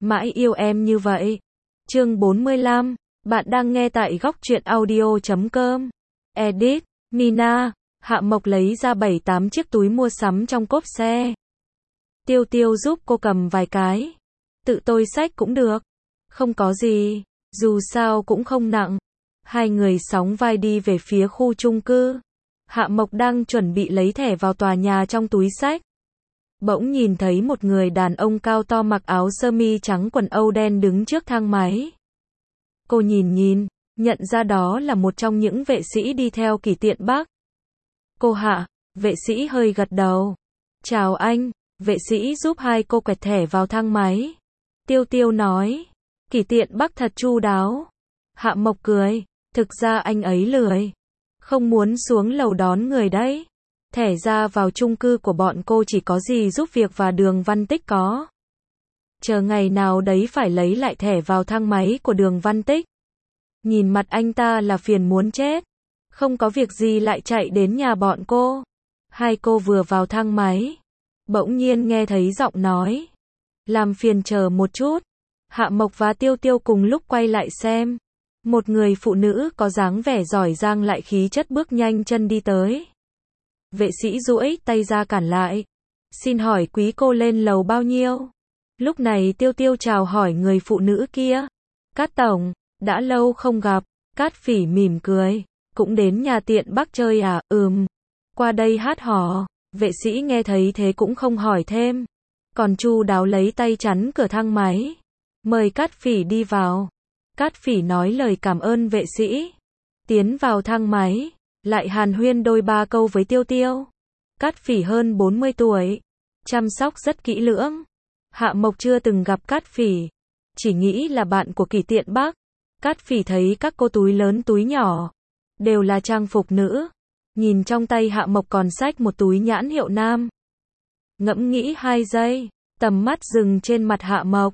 mãi yêu em như vậy. Chương 45, bạn đang nghe tại góc truyện audio.com. Edit, Nina. Hạ Mộc lấy ra 7-8 chiếc túi mua sắm trong cốp xe. Tiêu Tiêu giúp cô cầm vài cái. Tự tôi xách cũng được. Không có gì, dù sao cũng không nặng. Hai người sóng vai đi về phía khu chung cư. Hạ Mộc đang chuẩn bị lấy thẻ vào tòa nhà trong túi xách. Bỗng nhìn thấy một người đàn ông cao to mặc áo sơ mi trắng quần âu đen đứng trước thang máy. Cô nhìn, nhận ra đó là một trong những vệ sĩ đi theo Kỷ Tiện Bắc. Cô Hạ, vệ sĩ hơi gật đầu. Chào anh, vệ sĩ giúp hai cô quẹt thẻ vào thang máy. Tiêu Tiêu nói, Kỷ Tiện Bắc thật chu đáo. Hạ Mộc cười, thực ra anh ấy lười. Không muốn xuống lầu đón người đấy. Thẻ ra vào chung cư của bọn cô chỉ có gì giúp việc và Đường Văn Tích có. Chờ ngày nào đấy phải lấy lại thẻ vào thang máy của Đường Văn Tích. Nhìn mặt anh ta là phiền muốn chết. Không có việc gì lại chạy đến nhà bọn cô. Hai cô vừa vào thang máy. Bỗng nhiên nghe thấy giọng nói. Làm phiền chờ một chút. Hạ Mộc và Tiêu Tiêu cùng lúc quay lại xem. Một người phụ nữ có dáng vẻ giỏi giang lại khí chất bước nhanh chân đi tới. Vệ sĩ duỗi tay ra cản lại. Xin hỏi quý cô lên lầu bao nhiêu? Lúc này Tiêu Tiêu chào hỏi người phụ nữ kia. Cát tổng, đã lâu không gặp. Cát Phỉ mỉm cười. Cũng đến nhà Tiện Bắc chơi à? Qua đây hát hò. Vệ sĩ nghe thấy thế cũng không hỏi thêm. Còn chu đáo lấy tay chắn cửa thang máy. Mời Cát Phỉ đi vào. Cát Phỉ nói lời cảm ơn vệ sĩ. Tiến vào thang máy. Lại hàn huyên đôi ba câu với Tiêu Tiêu. Cát Phỉ hơn 40 tuổi. Chăm sóc rất kỹ lưỡng. Hạ Mộc chưa từng gặp Cát Phỉ. Chỉ nghĩ là bạn của Kỷ Tiện Bắc. Cát Phỉ thấy các cô túi lớn túi nhỏ. Đều là trang phục nữ. Nhìn trong tay Hạ Mộc còn xách một túi nhãn hiệu nam. Ngẫm nghĩ 2 giây. Tầm mắt dừng trên mặt Hạ Mộc.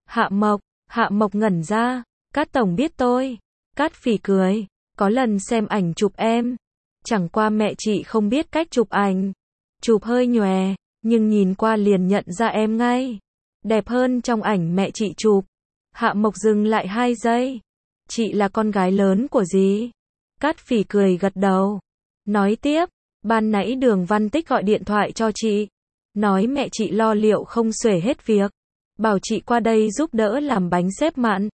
Hạ Mộc ngẩn ra. Cát tổng biết tôi. Cát Phỉ cười. Có lần xem ảnh chụp em. Chẳng qua mẹ chị không biết cách chụp ảnh. Chụp hơi nhòe, nhưng nhìn qua liền nhận ra em ngay. Đẹp hơn trong ảnh mẹ chị chụp. Hạ Mộc dừng lại 2 giây. Chị là con gái lớn của dì. Cát Phỉ cười gật đầu. Nói tiếp, ban nãy Đường Văn Tích gọi điện thoại cho chị. Nói mẹ chị lo liệu không xuể hết việc. Bảo chị qua đây giúp đỡ làm bánh xếp mặn.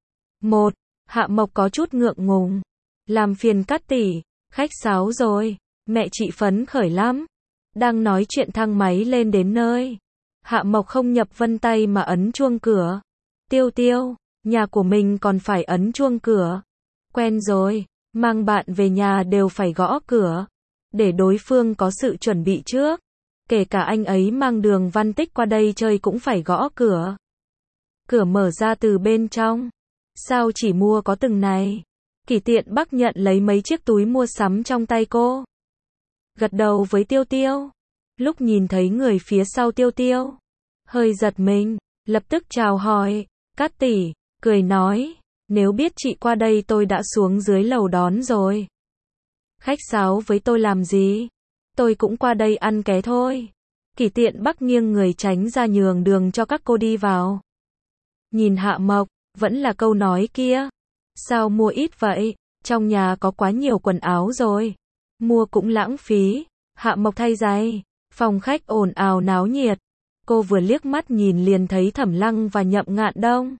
Hạ Mộc có chút ngượng ngùng. Làm phiền Cát tỷ, khách sáo rồi. Mẹ chị phấn khởi lắm. Đang nói chuyện thang máy lên đến nơi. Hạ Mộc không nhập vân tay mà ấn chuông cửa. Tiêu Tiêu, nhà của mình còn phải ấn chuông cửa. Quen rồi, mang bạn về nhà đều phải gõ cửa. Để đối phương có sự chuẩn bị trước. Kể cả anh ấy mang Đường Văn Tích qua đây chơi cũng phải gõ cửa. Cửa mở ra từ bên trong. Sao chỉ mua có từng này? Kỷ Tiện Bắc nhận lấy mấy chiếc túi mua sắm trong tay cô. Gật đầu với Tiêu Tiêu. Lúc nhìn thấy người phía sau Tiêu Tiêu. Hơi giật mình, lập tức chào hỏi. Cát tỷ, cười nói. Nếu biết chị qua đây tôi đã xuống dưới lầu đón rồi. Khách sáo với tôi làm gì? Tôi cũng qua đây ăn ké thôi. Kỷ Tiện Bắc nghiêng người tránh ra nhường đường cho các cô đi vào. Nhìn Hạ Mộc, vẫn là câu nói kia. Sao mua ít vậy? Trong nhà có quá nhiều quần áo rồi. Mua cũng lãng phí. Hạ Mộc thay giày. Phòng khách ồn ào náo nhiệt. Cô vừa liếc mắt nhìn liền thấy Thẩm Lăng và Nhậm Ngạn Đông.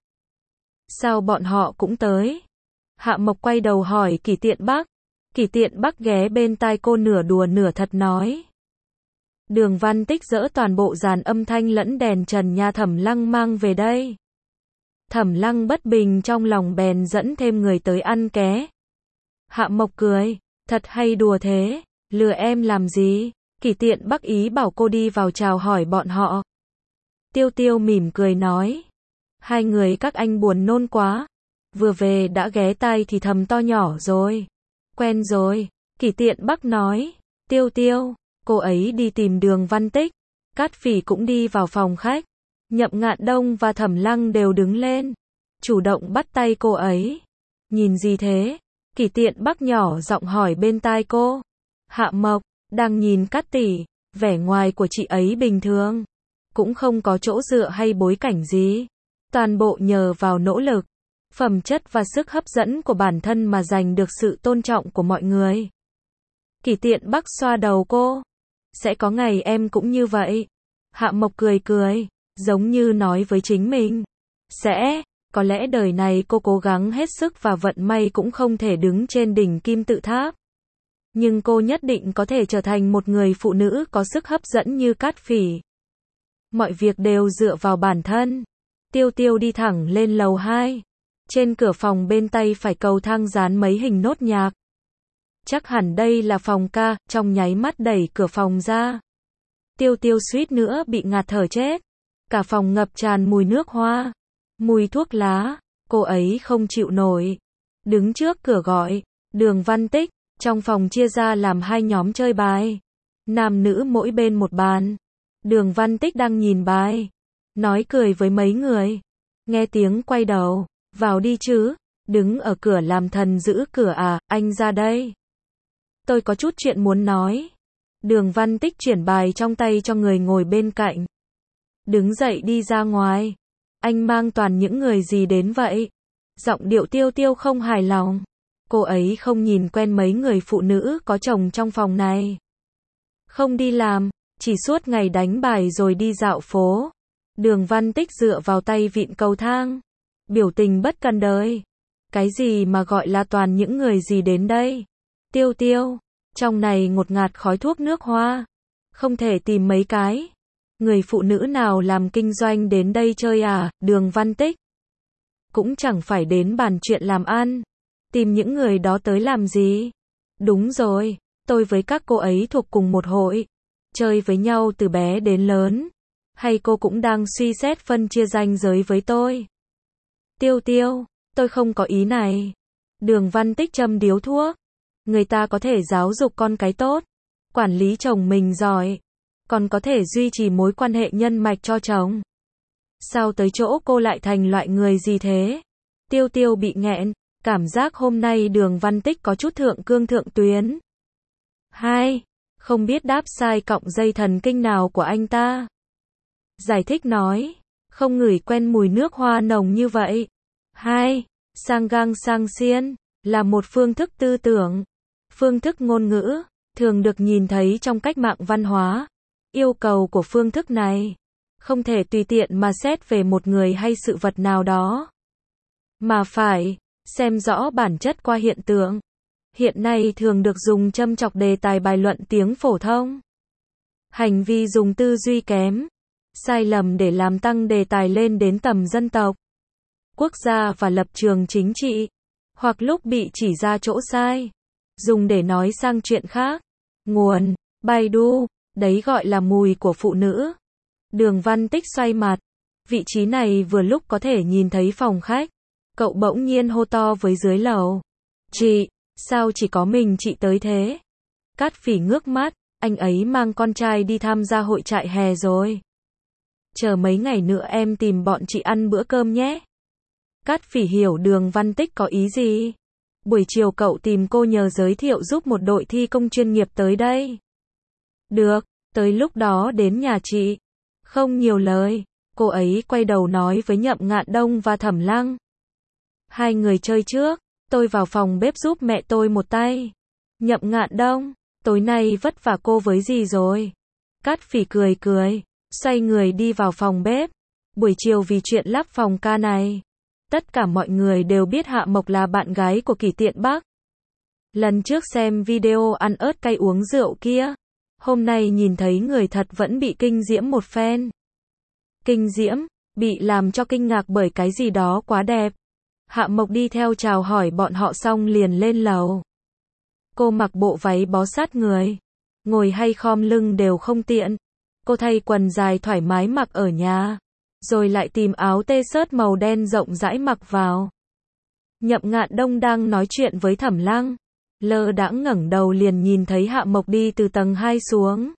Sao bọn họ cũng tới? Hạ Mộc quay đầu hỏi Kỷ Tiện Bắc. Kỷ Tiện Bắc ghé bên tai cô nửa đùa nửa thật nói. Đường Văn Tích dỡ toàn bộ dàn âm thanh lẫn đèn trần nhà Thẩm Lăng mang về đây. Thẩm Lăng bất bình trong lòng bèn dẫn thêm người tới ăn ké. Hạ Mộc cười, thật hay đùa thế, lừa em làm gì? Kỷ Tiện Bắc ý bảo cô đi vào chào hỏi bọn họ. Tiêu Tiêu mỉm cười nói, hai người các anh buồn nôn quá, vừa về đã ghé tai thì thầm to nhỏ rồi. Quen rồi, Kỷ Tiện Bắc nói. Tiêu Tiêu, cô ấy đi tìm Đường Văn Tích. Cát Phỉ cũng đi vào phòng khách. Nhậm Ngạn Đông và Thẩm Lăng đều đứng lên, chủ động bắt tay cô ấy. Nhìn gì thế? Kỷ Tiện Bắc nhỏ giọng hỏi bên tai cô. Hạ Mộc, đang nhìn Cát tỷ, vẻ ngoài của chị ấy bình thường, cũng không có chỗ dựa hay bối cảnh gì. Toàn bộ nhờ vào nỗ lực, phẩm chất và sức hấp dẫn của bản thân mà giành được sự tôn trọng của mọi người. Kỷ Tiện Bắc xoa đầu cô. Sẽ có ngày em cũng như vậy. Hạ Mộc cười cười, giống như nói với chính mình. Sẽ, có lẽ đời này cô cố gắng hết sức và vận may cũng không thể đứng trên đỉnh kim tự tháp. Nhưng cô nhất định có thể trở thành một người phụ nữ có sức hấp dẫn như Cát Phỉ. Mọi việc đều dựa vào bản thân. Tiêu Tiêu đi thẳng lên lầu 2. Trên cửa phòng bên tay phải cầu thang dán mấy hình nốt nhạc. Chắc hẳn đây là phòng ca, trong nháy mắt đẩy cửa phòng ra. Tiêu Tiêu suýt nữa bị ngạt thở chết. Cả phòng ngập tràn mùi nước hoa, mùi thuốc lá, cô ấy không chịu nổi. Đứng trước cửa gọi, Đường Văn Tích, trong phòng chia ra làm hai nhóm chơi bài. Nam nữ mỗi bên một bàn. Đường Văn Tích đang nhìn bài, nói cười với mấy người. Nghe tiếng quay đầu, vào đi chứ, đứng ở cửa làm thần giữ cửa à, anh ra đây. Tôi có chút chuyện muốn nói. Đường Văn Tích chuyển bài trong tay cho người ngồi bên cạnh. Đứng dậy đi ra ngoài. Anh mang toàn những người gì đến vậy? Giọng điệu Tiêu Tiêu không hài lòng. Cô ấy không nhìn quen mấy người phụ nữ có chồng trong phòng này. Không đi làm, chỉ suốt ngày đánh bài rồi đi dạo phố. Đường Văn Tích dựa vào tay vịn cầu thang. Biểu tình bất cần đời. Cái gì mà gọi là toàn những người gì đến đây? Tiêu Tiêu, trong này ngột ngạt khói thuốc nước hoa. Không thể tìm mấy cái người phụ nữ nào làm kinh doanh đến đây chơi à? Đường Văn Tích cũng chẳng phải đến bàn chuyện làm ăn. Tìm những người đó tới làm gì? Đúng rồi, tôi với các cô ấy thuộc cùng một hội. Chơi với nhau từ bé đến lớn. Hay cô cũng đang suy xét phân chia ranh giới với tôi? Tiêu Tiêu, tôi không có ý này. Đường Văn Tích châm điếu thuốc. Người ta có thể giáo dục con cái tốt, quản lý chồng mình giỏi, còn có thể duy trì mối quan hệ nhân mạch cho chồng. Sao tới chỗ cô lại thành loại người gì thế? Tiêu Tiêu bị nghẹn, cảm giác hôm nay Đường Văn Tích có chút thượng cương thượng tuyến. 2. Không biết đáp sai cọng dây thần kinh nào của anh ta. Giải thích nói, không ngửi quen mùi nước hoa nồng như vậy. 2. Sang gang sang xiên là một phương thức tư tưởng, phương thức ngôn ngữ, thường được nhìn thấy trong cách mạng văn hóa. Yêu cầu của phương thức này không thể tùy tiện mà xét về một người hay sự vật nào đó, mà phải xem rõ bản chất qua hiện tượng. Hiện nay thường được dùng châm chọc đề tài bài luận tiếng phổ thông. Hành vi dùng tư duy kém, sai lầm để làm tăng đề tài lên đến tầm dân tộc, quốc gia và lập trường chính trị, hoặc lúc bị chỉ ra chỗ sai, dùng để nói sang chuyện khác. Nguồn: Baidu, đấy gọi là mùi của phụ nữ. Đường Văn Tích xoay mặt. Vị trí này vừa lúc có thể nhìn thấy phòng khách. Cậu bỗng nhiên hô to với dưới lầu. Chị, sao chỉ có mình chị tới thế? Cát Phỉ ngước mắt, anh ấy mang con trai đi tham gia hội trại hè rồi. Chờ mấy ngày nữa em tìm bọn chị ăn bữa cơm nhé. Cát Phỉ hiểu Đường Văn Tích có ý gì. Buổi chiều cậu tìm cô nhờ giới thiệu giúp một đội thi công chuyên nghiệp tới đây. Được, tới lúc đó đến nhà chị. Không nhiều lời, cô ấy quay đầu nói với Nhậm Ngạn Đông và Thẩm Lăng. Hai người chơi trước, tôi vào phòng bếp giúp mẹ tôi một tay. Nhậm Ngạn Đông, tối nay vất vả cô với gì rồi? Cát Phỉ cười cười, xoay người đi vào phòng bếp. Buổi chiều vì chuyện lắp phòng ca này, tất cả mọi người đều biết Hạ Mộc là bạn gái của Kỷ Tiện Bắc. Lần trước xem video ăn ớt cay uống rượu kia, hôm nay nhìn thấy người thật vẫn bị kinh diễm một phen. Kinh diễm, bị làm cho kinh ngạc bởi cái gì đó quá đẹp. Hạ Mộc đi theo chào hỏi bọn họ xong liền lên lầu. Cô mặc bộ váy bó sát người, ngồi hay khom lưng đều không tiện. Cô thay quần dài thoải mái mặc ở nhà, rồi lại tìm áo t-shirt màu đen rộng rãi mặc vào. Nhậm Ngạn Đông đang nói chuyện với Thẩm Lăng, lơ đãng ngẩng đầu liền nhìn thấy Hạ Mộc đi từ tầng 2 xuống.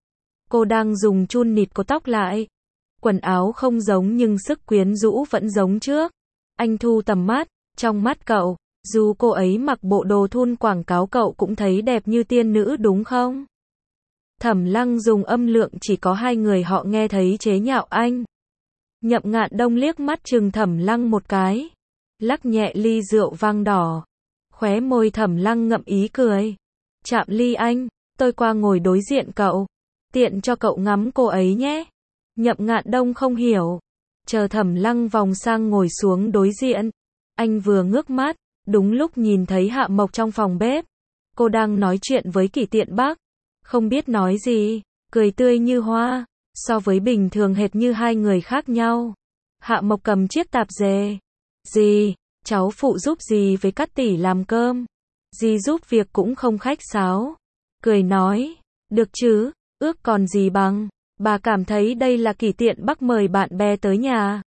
Cô đang dùng chun nịt cô tóc lại. Quần áo không giống nhưng sức quyến rũ vẫn giống trước. Anh thu tầm mắt, trong mắt cậu, dù cô ấy mặc bộ đồ thun quảng cáo cậu cũng thấy đẹp như tiên nữ đúng không? Thẩm Lăng dùng âm lượng chỉ có hai người họ nghe thấy chế nhạo anh. Nhậm Ngạn Đông liếc mắt chừng Thẩm Lăng một cái, lắc nhẹ ly rượu vang đỏ. Khóe môi Thẩm Lăng ngậm ý cười. Chạm ly anh, tôi qua ngồi đối diện cậu. Tiện cho cậu ngắm cô ấy nhé. Nhậm Ngạn Đông không hiểu. Chờ Thẩm Lăng vòng sang ngồi xuống đối diện. Anh vừa ngước mắt, đúng lúc nhìn thấy Hạ Mộc trong phòng bếp. Cô đang nói chuyện với Kỷ Tiện Bắc. Không biết nói gì, cười tươi như hoa. So với bình thường hệt như hai người khác nhau. Hạ Mộc cầm chiếc tạp dề. Dì, cháu phụ giúp dì với Cát tỷ làm cơm. Dì giúp việc cũng không khách sáo. Cười nói, được chứ, ước còn gì bằng. Bà cảm thấy đây là Kỷ Tiện Bắc mời bạn bè tới nhà.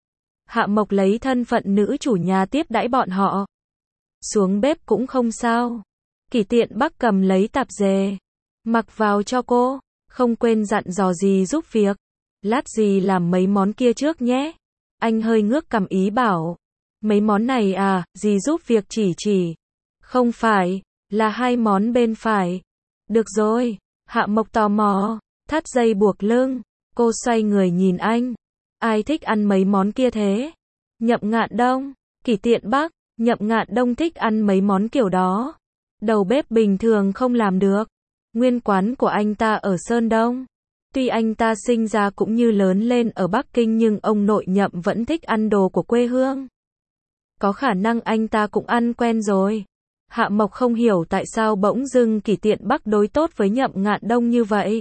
Hạ Mộc lấy thân phận nữ chủ nhà tiếp đãi bọn họ. Xuống bếp cũng không sao. Kỷ Tiện Bắc cầm lấy tạp dề, mặc vào cho cô, không quên dặn dò dì giúp việc. Lát dì làm mấy món kia trước nhé. Anh hơi ngước cằm ý bảo. Mấy món này à, dì giúp việc chỉ. Không phải, là hai món bên phải. Được rồi, Hạ Mộc tò mò, thắt dây buộc lưng. Cô xoay người nhìn anh. Ai thích ăn mấy món kia thế? Nhậm Ngạn Đông, Kỷ Tiện Bắc. Nhậm Ngạn Đông thích ăn mấy món kiểu đó. Đầu bếp bình thường không làm được. Nguyên quán của anh ta ở Sơn Đông. Tuy anh ta sinh ra cũng như lớn lên ở Bắc Kinh nhưng ông nội Nhậm vẫn thích ăn đồ của quê hương. Có khả năng anh ta cũng ăn quen rồi. Hạ Mộc không hiểu tại sao bỗng dưng Kỷ Tiện Bắc đối tốt với Nhậm Ngạn Đông như vậy.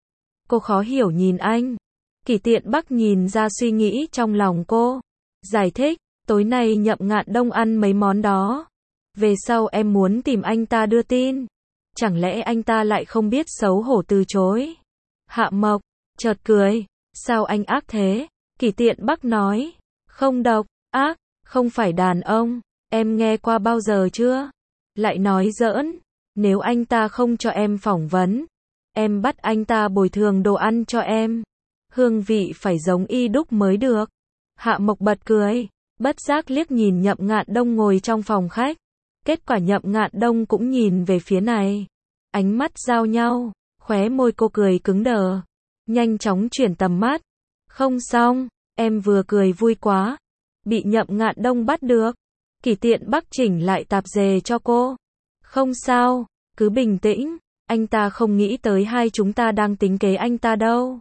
Cô khó hiểu nhìn anh. Kỷ Tiện Bắc nhìn ra suy nghĩ trong lòng cô. Giải thích, tối nay Nhậm Ngạn Đông ăn mấy món đó. Về sau em muốn tìm anh ta đưa tin. Chẳng lẽ anh ta lại không biết xấu hổ từ chối? Hạ Mộc chợt cười, sao anh ác thế? Kỷ Tiện Bắc nói, không độc, ác, không phải đàn ông, em nghe qua bao giờ chưa? Lại nói giỡn, nếu anh ta không cho em phỏng vấn, em bắt anh ta bồi thường đồ ăn cho em. Hương vị phải giống y đúc mới được. Hạ Mộc bật cười, bất giác liếc nhìn Nhậm Ngạn Đông ngồi trong phòng khách. Kết quả Nhậm Ngạn Đông cũng nhìn về phía này. Ánh mắt giao nhau, khóe môi cô cười cứng đờ. Nhanh chóng chuyển tầm mắt. Không xong, em vừa cười vui quá. Bị Nhậm Ngạn Đông bắt được. Kỷ Tiện Bắc chỉnh lại tạp dề cho cô. Không sao, cứ bình tĩnh. Anh ta không nghĩ tới hai chúng ta đang tính kế anh ta đâu.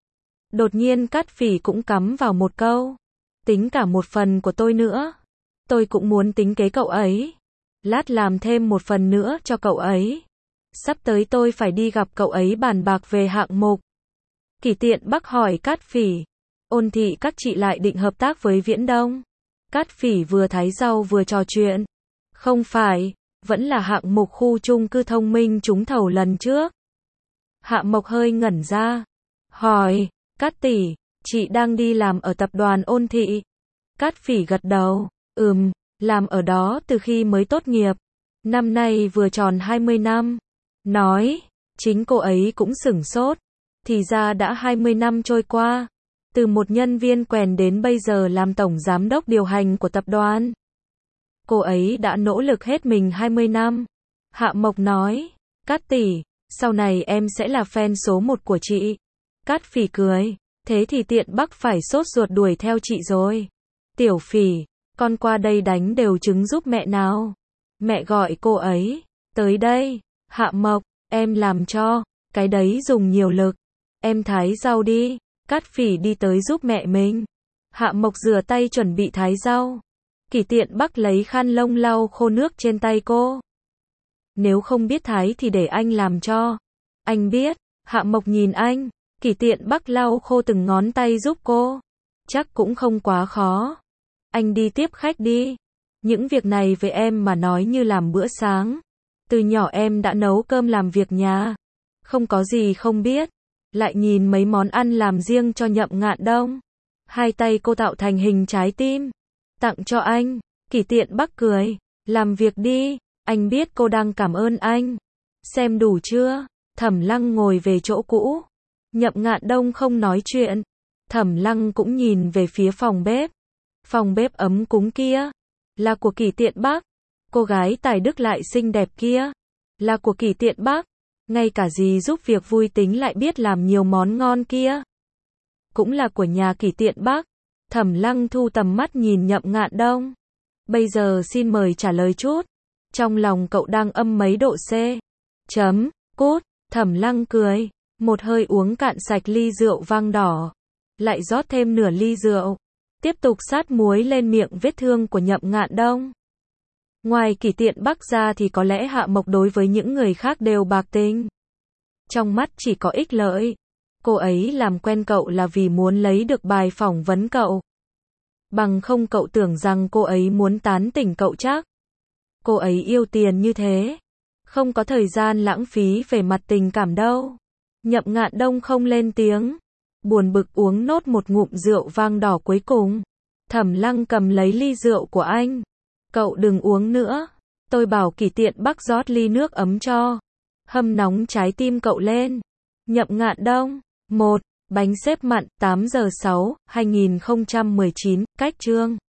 Đột nhiên Cát Phỉ cũng cắm vào một câu. Tính cả một phần của tôi nữa. Tôi cũng muốn tính kế cậu ấy. Lát làm thêm một phần nữa cho cậu ấy. Sắp tới tôi phải đi gặp cậu ấy bàn bạc về hạng mục. Kỷ Tiện Bắc hỏi Cát Phỉ. Ôn thị các chị lại định hợp tác với Viễn Đông. Cát Phỉ vừa thái rau vừa trò chuyện. Không phải, vẫn là hạng mục khu chung cư thông minh trúng thầu lần trước. Hạ Mộc hơi ngẩn ra. Hỏi, Cát tỷ, chị đang đi làm ở tập đoàn Ôn thị. Cát Phỉ gật đầu. Làm ở đó từ khi mới tốt nghiệp. Năm nay vừa tròn 20 năm. Nói, chính cô ấy cũng sửng sốt. Thì ra đã 20 năm trôi qua. Từ một nhân viên quèn đến bây giờ làm tổng giám đốc điều hành của tập đoàn. Cô ấy đã nỗ lực hết mình 20 năm. Hạ Mộc nói, Cát tỷ, sau này em sẽ là fan số 1 của chị. Cát Phỉ cười, thế thì Tiện Bắc phải sốt ruột đuổi theo chị rồi. Tiểu Phỉ, con qua đây đánh đều trứng giúp mẹ nào. Mẹ gọi cô ấy, tới đây. Hạ Mộc, em làm cho, cái đấy dùng nhiều lực. Em thái rau đi. Cát Phỉ đi tới giúp mẹ mình. Hạ Mộc rửa tay chuẩn bị thái rau. Kỷ Tiện Bắc lấy khăn lông lau khô nước trên tay cô. Nếu không biết thái thì để anh làm cho. Anh biết. Hạ Mộc nhìn anh. Kỷ Tiện Bắc lau khô từng ngón tay giúp cô. Chắc cũng không quá khó. Anh đi tiếp khách đi. Những việc này với em mà nói như làm bữa sáng. Từ nhỏ em đã nấu cơm làm việc nhà. Không có gì không biết. Lại nhìn mấy món ăn làm riêng cho Nhậm Ngạn Đông. Hai tay cô tạo thành hình trái tim. Tặng cho anh. Kỷ Tiện Bắc cười. Làm việc đi. Anh biết cô đang cảm ơn anh. Xem đủ chưa? Thẩm Lăng ngồi về chỗ cũ. Nhậm Ngạn Đông không nói chuyện. Thẩm Lăng cũng nhìn về phía phòng bếp. Phòng bếp ấm cúng kia. Là của Kỷ Tiện Bắc. Cô gái tài đức lại xinh đẹp kia. Là của Kỷ Tiện Bắc. Ngay cả dì giúp việc vui tính lại biết làm nhiều món ngon kia. Cũng là của nhà Kỷ Tiện Bắc. Thẩm Lăng thu tầm mắt nhìn Nhậm Ngạn Đông. Bây giờ xin mời trả lời chút. Trong lòng cậu đang âm mấy độ C? Chấm, cút. Thẩm Lăng cười. Một hơi uống cạn sạch ly rượu vang đỏ. Lại rót thêm nửa ly rượu. Tiếp tục sát muối lên miệng vết thương của Nhậm Ngạn Đông. Ngoài Kỷ Tiện Bắc ra thì có lẽ Hạ Mộc đối với những người khác đều bạc tình. Trong mắt chỉ có ích lợi. Cô ấy làm quen cậu là vì muốn lấy được bài phỏng vấn cậu. Bằng không cậu tưởng rằng cô ấy muốn tán tỉnh cậu chắc. Cô ấy yêu tiền như thế. Không có thời gian lãng phí về mặt tình cảm đâu. Nhậm Ngạn Đông không lên tiếng. Buồn bực uống nốt một ngụm rượu vang đỏ cuối cùng. Thẩm Lăng cầm lấy ly rượu của anh. Cậu đừng uống nữa. Tôi bảo Kỷ Tiện Bắc rót ly nước ấm cho. Hâm nóng trái tim cậu lên. Nhậm Ngạn Đông. 1. Bánh xếp mặn, 8 giờ 6, 2019, cách chương.